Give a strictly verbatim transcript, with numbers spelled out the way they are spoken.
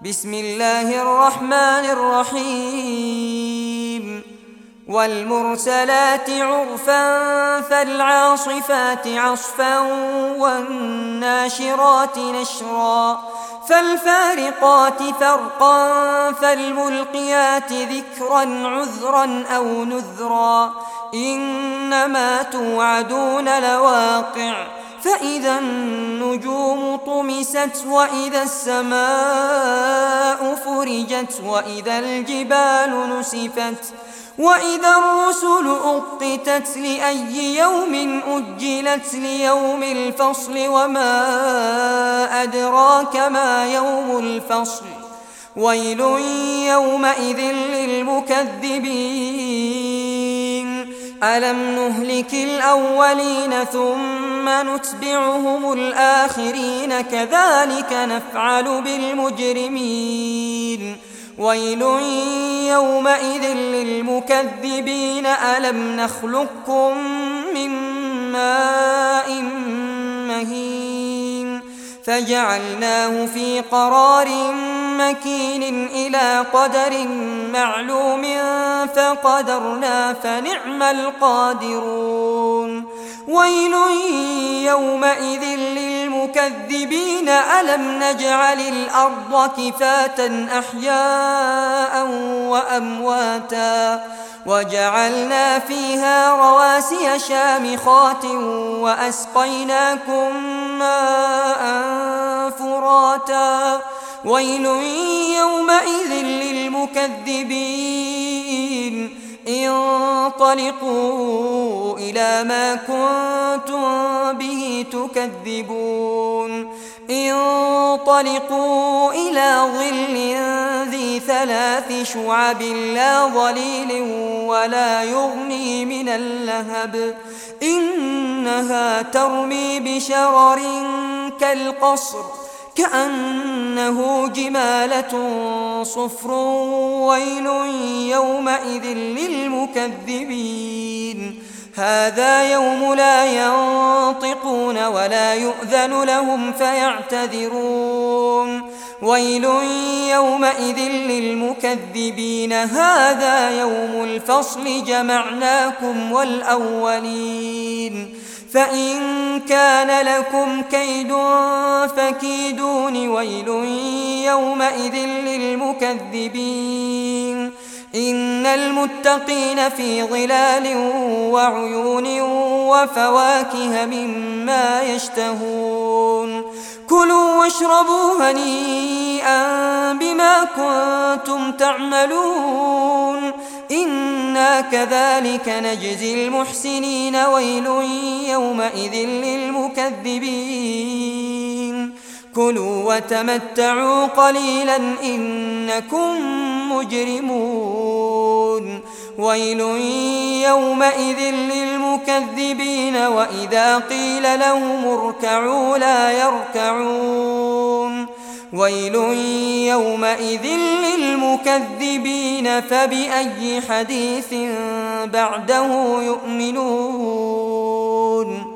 بسم الله الرحمن الرحيم والمرسلات عرفا فالعاصفات عصفا والناشرات نشرا فالفارقات فرقا فالملقيات ذكرا عذرا أو نذرا إنما توعدون لواقع فإذا النجوم طمست وإذا السماء فرجت وإذا الجبال نسفت وإذا الرسل أقتت لأي يوم أجلت ليوم الفصل وما أدراك ما يوم الفصل ويل يومئذ للمكذبين ألم نهلك الأولين ثم نتبعهم الآخرين كذلك نفعل بالمجرمين ويل يومئذ للمكذبين ألم نخلقكم من ماء مهين فجعلناه في قرار مكين إلى قدر معلوم فقدرنا فنعم القادرون ويل يومئذ للمكذبين ألم نجعل الأرض كفاة أحياء وأمواتا وجعلنا فيها رواسي شامخات وأسقيناكم ماء فراتا ويل يومئذ للمكذبين انطلقوا إلى ما كنتم به تكذبون انطلقوا إلى ظل ذي ثلاث شعب لا ظليل ولا يغني من اللهب إنها ترمي بشرر كالقصر كأنه جمالة صفر ويل يومئذ للمكذبين هذا يوم لا ينطقون ولا يؤذن لهم فيعتذرون ويل يومئذ للمكذبين هذا يوم الفصل جمعناكم والأولين فإن كان لكم كيد فكيدون ويل يومئذ للمكذبين إن المتقين في ظلال وعيون وفواكه مما يشتهون كلوا واشربوا هنيئا بما كنتم تعملون إنا كذلك نجزي المحسنين ويل يومئذ للمكذبين كلوا وتمتعوا قليلا إنكم مجرمون ويل يومئذ للمكذبين وإذا قيل لهم اركعوا لا يركعون ويل يومئذ للمكذبين فبأي حديث بعده يؤمنون